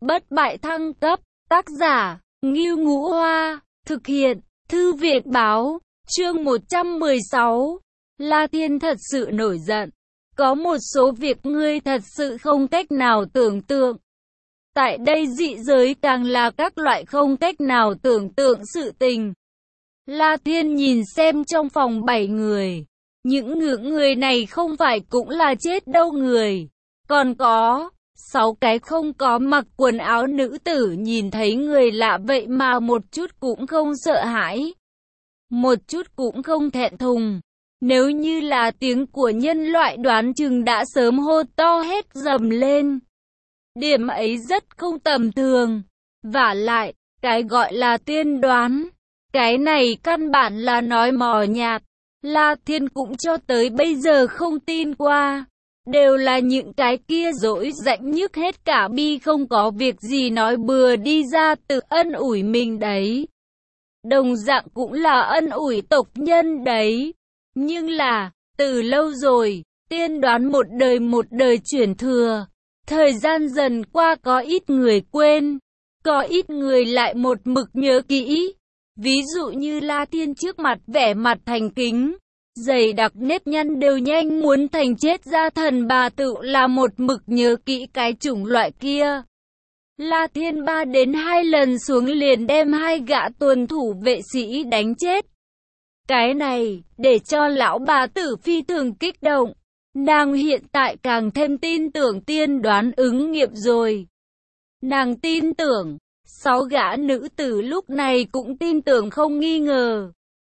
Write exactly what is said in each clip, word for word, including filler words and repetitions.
bất bại thăng cấp, tác giả, Ngưu Ngũ Hoa, thực hiện, Thư viện Báo, chương một trăm mười sáu. La Thiên thật sự nổi giận. Có một số việc ngươi thật sự không cách nào tưởng tượng. Tại đây dị giới càng là các loại không cách nào tưởng tượng sự tình. La Thiên nhìn xem trong phòng bảy người. Những ngưỡng người này không phải cũng là chết đâu người. Còn có sáu cái không có mặc quần áo nữ tử nhìn thấy người lạ vậy mà một chút cũng không sợ hãi. Một chút cũng không thẹn thùng. Nếu như là tiếng của nhân loại đoán chừng đã sớm hô to hết dầm lên. Điểm ấy rất không tầm thường. Vả lại, cái gọi là tiên đoán. Cái này căn bản là nói mò nhạt. La Thiên cũng cho tới bây giờ không tin qua. Đều là những cái kia dỗi rãnh nhức hết cả bi không có việc gì nói bừa đi ra tự ân ủi mình đấy. Đồng dạng cũng là ân ủi tộc nhân đấy. Nhưng là, từ lâu rồi, tiên đoán một đời một đời chuyển thừa. Thời gian dần qua có ít người quên, có ít người lại một mực nhớ kỹ. Ví dụ như La Thiên trước mặt vẻ mặt thành kính, dày đặc nếp nhăn đều nhanh muốn thành chết ra thần bà tự là một mực nhớ kỹ cái chủng loại kia. La Thiên ba đến hai lần xuống liền đem hai gã tuần thủ vệ sĩ đánh chết. Cái này, để cho lão bà tử phi thường kích động. Nàng hiện tại càng thêm tin tưởng tiên đoán ứng nghiệm rồi. Nàng tin tưởng, sáu gã nữ tử lúc này cũng tin tưởng không nghi ngờ.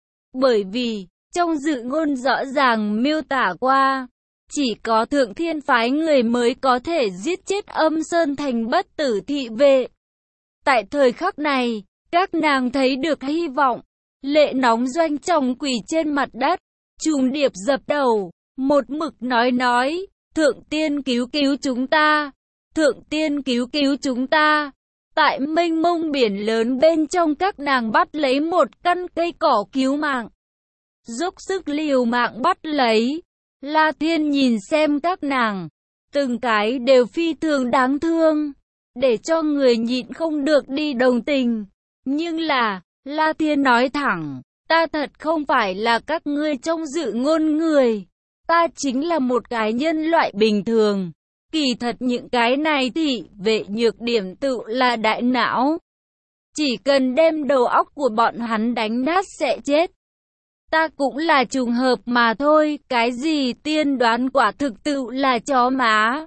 Bởi vì, trong dự ngôn rõ ràng miêu tả qua, chỉ có thượng thiên phái người mới có thể giết chết Âm Sơn Thành bất tử thị vệ. Tại thời khắc này, các nàng thấy được hy vọng. Lệ nóng doanh chồng quỳ trên mặt đất, trùng điệp dập đầu, một mực nói nói, thượng tiên cứu cứu chúng ta, thượng tiên cứu cứu chúng ta. Tại mênh mông biển lớn bên trong các nàng bắt lấy một căn cây cỏ cứu mạng. Dốc sức liều mạng bắt lấy. La Thiên nhìn xem các nàng, từng cái đều phi thường đáng thương, để cho người nhịn không được đi đồng tình. Nhưng là, La Thiên nói thẳng, ta thật không phải là các ngươi trong dự ngôn người. Ta chính là một cái nhân loại bình thường. Kỳ thật những cái này thì vệ nhược điểm tự là đại não. Chỉ cần đem đầu óc của bọn hắn đánh nát sẽ chết. Ta cũng là trùng hợp mà thôi, cái gì tiên đoán quả thực tự là chó má.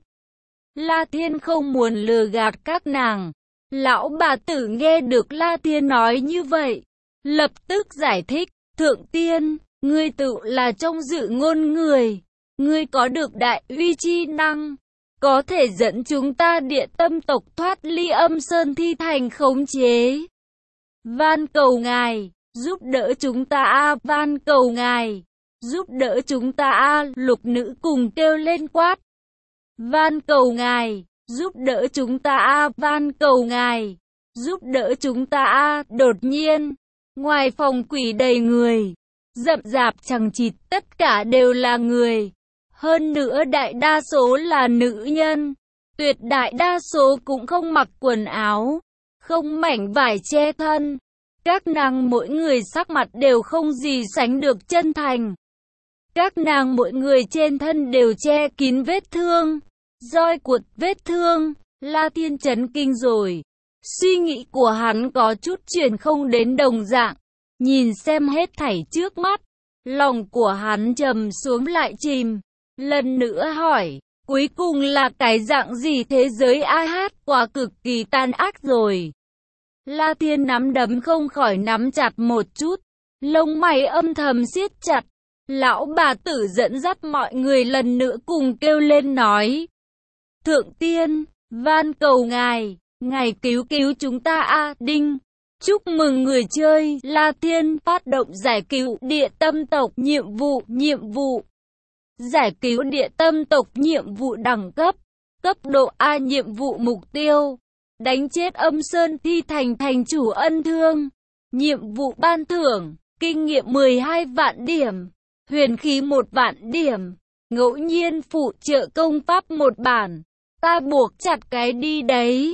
La Thiên không muốn lừa gạt các nàng. Lão bà tử nghe được La Thiên nói như vậy, lập tức giải thích, thượng tiên, ngươi tự là trong dự ngôn người, ngươi có được đại uy chi năng, có thể dẫn chúng ta địa tâm tộc thoát ly Âm Sơn Thi Thành khống chế. Van cầu ngài, giúp đỡ chúng ta a, van cầu ngài, giúp đỡ chúng ta a, lục nữ cùng kêu lên quát. Van cầu ngài, giúp đỡ chúng ta a, van cầu ngài, giúp đỡ chúng ta a. Đột nhiên, ngoài phòng quỷ đầy người, rậm rạp chằng chịt, tất cả đều là người. Hơn nữa đại đa số là nữ nhân, tuyệt đại đa số cũng không mặc quần áo, không mảnh vải che thân. Các nàng mỗi người sắc mặt đều không gì sánh được chân thành. Các nàng mỗi người trên thân đều che kín vết thương, roi cuột vết thương. La Thiên chấn kinh rồi. Suy nghĩ của hắn có chút chuyển không đến đồng dạng. Nhìn xem hết thảy trước mắt, lòng của hắn trầm xuống lại chìm. Lần nữa hỏi, cuối cùng là cái dạng gì thế giới a hát quả cực kỳ tàn ác rồi. La Thiên nắm đấm không khỏi nắm chặt một chút, lông mày âm thầm siết chặt. Lão bà tử dẫn dắt mọi người lần nữa cùng kêu lên nói, thượng tiên, van cầu ngài, ngài cứu cứu chúng ta a. Đinh, chúc mừng người chơi. La Thiên phát động giải cứu địa tâm tộc nhiệm vụ. Nhiệm vụ giải cứu địa tâm tộc, nhiệm vụ đẳng cấp cấp độ A. Nhiệm vụ mục tiêu đánh chết Âm Sơn Thi Thành thành chủ ân thương. Nhiệm vụ ban thưởng kinh nghiệm mười hai vạn điểm, huyền khí một vạn điểm, ngẫu nhiên phụ trợ công pháp một bản. Ta buộc chặt cái đi đấy.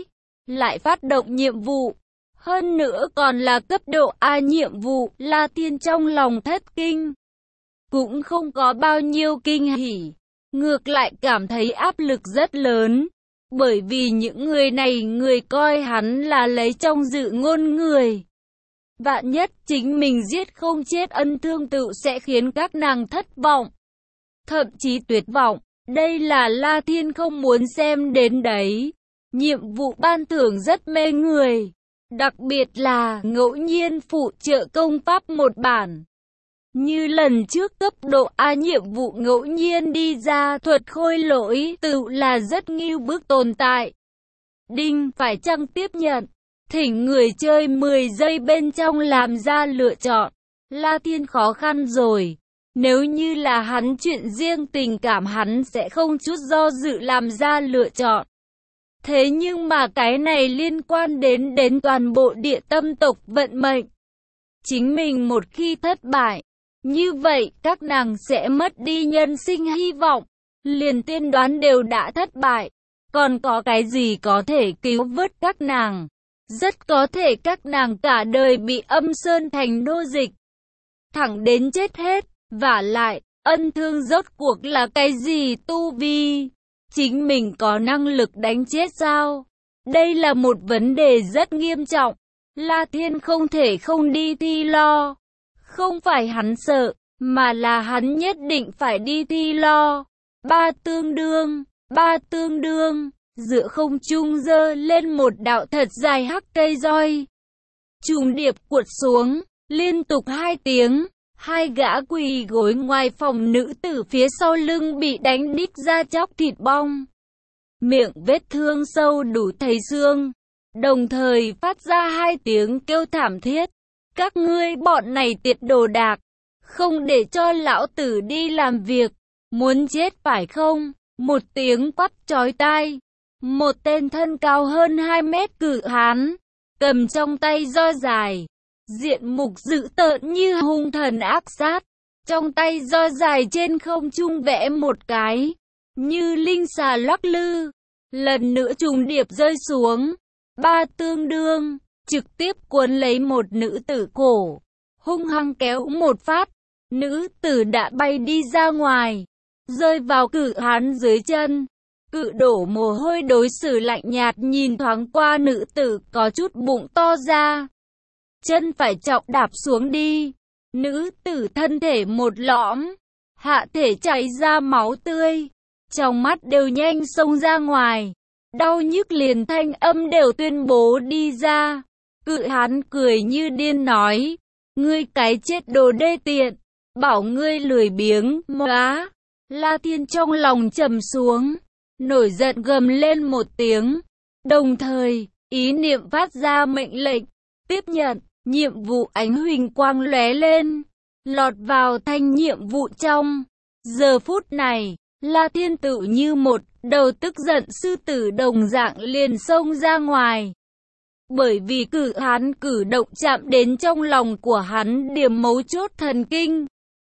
lại phát động nhiệm vụ. Hơn nữa còn là cấp độ A nhiệm vụ, La Thiên trong lòng thất kinh. Cũng không có bao nhiêu kinh hỉ, ngược lại cảm thấy áp lực rất lớn. Bởi vì những người này người coi hắn là lấy trong dự ngôn người. Vạn nhất chính mình giết không chết ân thương tự sẽ khiến các nàng thất vọng. Thậm chí tuyệt vọng, đây là La Thiên không muốn xem đến đấy. Nhiệm vụ ban thưởng rất mê người. Đặc biệt là ngẫu nhiên phụ trợ công pháp một bản. Như lần trước cấp độ A nhiệm vụ ngẫu nhiên đi ra thuật khôi lỗi tự là rất nghiêu bức tồn tại. Đinh phải chăng tiếp nhận, thỉnh người chơi mười giây bên trong làm ra lựa chọn. La Thiên khó khăn rồi. Nếu như là hắn chuyện riêng tình cảm hắn sẽ không chút do dự làm ra lựa chọn. Thế nhưng mà cái này liên quan đến đến toàn bộ địa tâm tộc vận mệnh. Chính mình một khi thất bại, như vậy các nàng sẽ mất đi nhân sinh hy vọng. Liền tiên đoán đều đã thất bại. Còn có cái gì có thể cứu vớt các nàng? Rất có thể các nàng cả đời bị âm sơn thành nô dịch. Thẳng đến chết hết. Vả lại, ân thương rốt cuộc là cái gì tu vi? Chính mình có năng lực đánh chết sao? Đây là một vấn đề rất nghiêm trọng. La Thiên không thể không đi thi lo. Không phải hắn sợ, mà là hắn nhất định phải đi thi lo. Ba tương đương, ba tương đương, giữa không trung giơ lên một đạo thật dài hắc cây roi. Trùng điệp cuột xuống, liên tục hai tiếng. Hai gã quỳ gối ngoài phòng nữ tử phía sau lưng bị đánh đít ra chóc thịt bong. Miệng vết thương sâu đủ thấy xương. Đồng thời phát ra hai tiếng kêu thảm thiết. Các ngươi bọn này tiệt đồ đạc. Không để cho lão tử đi làm việc. Muốn chết phải không? Một tiếng quát chói tai. Một tên thân cao hơn hai mét cự hán. Cầm trong tay roi dài. Diện mục dữ tợn như hung thần ác sát. Trong tay roi dài trên không trung vẽ một cái. Như linh xà lắc lư. Lần nữa trùng điệp rơi xuống. Ba tương đương. Trực tiếp cuốn lấy một nữ tử cổ. Hung hăng kéo một phát. Nữ tử đã bay đi ra ngoài. Rơi vào cự hán dưới chân. Cự đổ mồ hôi đối xử lạnh nhạt nhìn thoáng qua nữ tử có chút bụng to ra. Chân phải trọng đạp xuống đi. Nữ tử thân thể một lõm. Hạ thể chảy ra máu tươi. Trong mắt đều nhanh xông ra ngoài. Đau nhức liền thanh âm đều tuyên bố đi ra. Cự hán cười như điên nói. Ngươi cái chết đồ đê tiện. Bảo ngươi lười biếng, móa. La Thiên trong lòng trầm xuống. Nổi giận gầm lên một tiếng. Đồng thời, ý niệm phát ra mệnh lệnh. Tiếp nhận. Nhiệm vụ ánh huỳnh quang lóe lên, lọt vào thanh nhiệm vụ trong. Giờ phút này, La Thiên tự như một đầu tức giận sư tử đồng dạng liền xông ra ngoài. Bởi vì cử hắn cử động chạm đến trong lòng của hắn điểm mấu chốt thần kinh.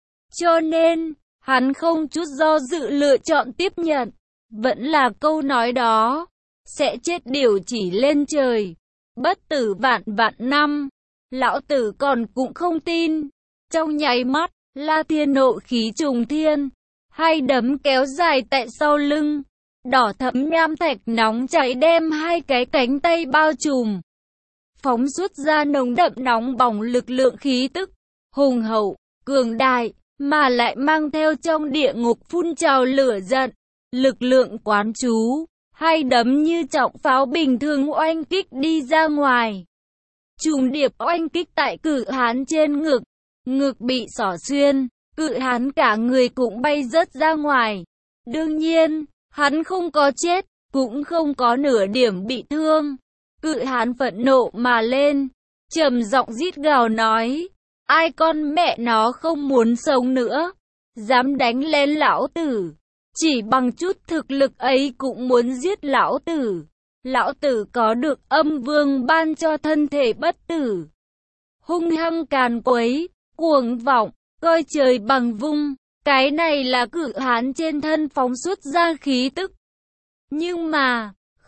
Cho nên, hắn không chút do dự lựa chọn tiếp nhận. Vẫn là câu nói đó, sẽ chết điều chỉ lên trời, bất tử vạn vạn năm. Lão tử còn cũng không tin. Trong nháy mắt, La Thiên nộ khí trùng thiên. Hai đấm kéo dài tại sau lưng. Đỏ thẫm nham thạch nóng chảy đem hai cái cánh tay bao trùm. Phóng xuất ra nồng đậm nóng bỏng lực lượng khí tức. Hùng hậu, cường đại, mà lại mang theo trong địa ngục phun trào lửa giận. Lực lượng quán chú. Hai đấm như trọng pháo bình thường oanh kích đi ra ngoài. Trùng điệp oanh kích tại cự hán trên ngực. Ngực bị xỏ xuyên. Cự hán cả người cũng bay rớt ra ngoài. Đương nhiên, hắn không có chết, cũng không có nửa điểm bị thương. Cự hán phẫn nộ mà lên. Trầm giọng rít gào nói. Ai con mẹ nó không muốn sống nữa. Dám đánh lên lão tử. Chỉ bằng chút thực lực ấy cũng muốn giết lão tử. Lão tử có được âm vương ban cho thân thể bất tử. Hung hăng càn quấy, cuồng vọng, coi trời bằng vung. Cái này là cự hán trên thân phóng xuất ra khí tức. Nhưng mà,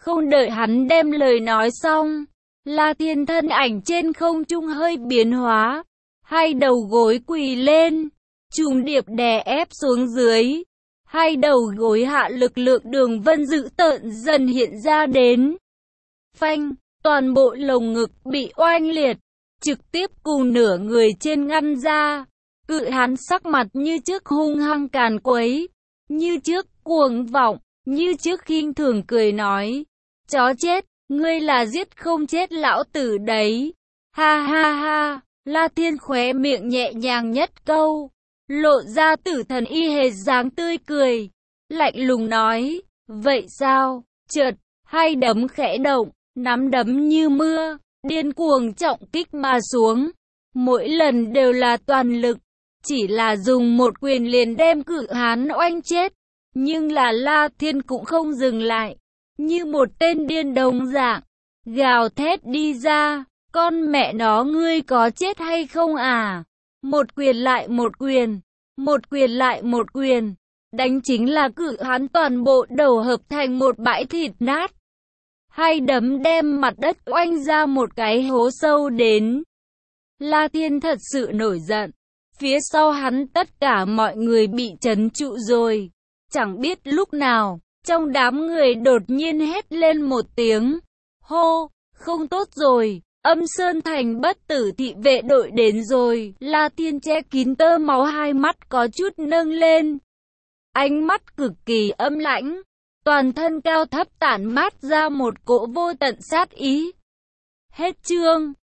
Không đợi hắn đem lời nói xong, La Thiên thân ảnh trên không trung hơi biến hóa, hai đầu gối quỳ lên, trùng điệp đè ép xuống dưới. Hai đầu gối hạ lực lượng đường vân dữ tợn dần hiện ra đến. Phanh, toàn bộ lồng ngực bị oanh liệt, trực tiếp cùng nửa người trên ngăn ra. Cự hán sắc mặt như trước hung hăng càn quấy, như trước cuồng vọng, như trước khinh thường cười nói. Chó chết, ngươi là giết không chết lão tử đấy. Ha ha ha, La Thiên khóe miệng nhẹ nhàng nhất câu, lộ ra tử thần y hệt dáng tươi cười, lạnh lùng nói, vậy sao? Chợt, hai đấm khẽ động, nắm đấm như mưa, điên cuồng trọng kích mà xuống. Mỗi lần đều là toàn lực, chỉ là dùng một quyền liền đem cự hán oanh chết. Nhưng là La Thiên cũng không dừng lại, như một tên điên đồng dạng, gào thét đi ra, con mẹ nó ngươi có chết hay không à? Một quyền lại một quyền, một quyền lại một quyền, đánh chính là cự hán toàn bộ đầu hợp thành một bãi thịt nát. Hai đấm đem mặt đất oanh ra một cái hố sâu đến. La Thiên thật sự nổi giận, phía sau hắn tất cả mọi người bị trấn trụ rồi. Chẳng biết lúc nào, trong đám người đột nhiên hét lên một tiếng. Hô, không tốt rồi, Âm Sơn Thành bất tử thị vệ đội đến rồi. La Thiên che kín tơ máu, hai mắt có chút nâng lên. Ánh mắt cực kỳ âm lãnh, toàn thân cao thấp tản mát ra một cỗ vô tận sát ý. Hết chương.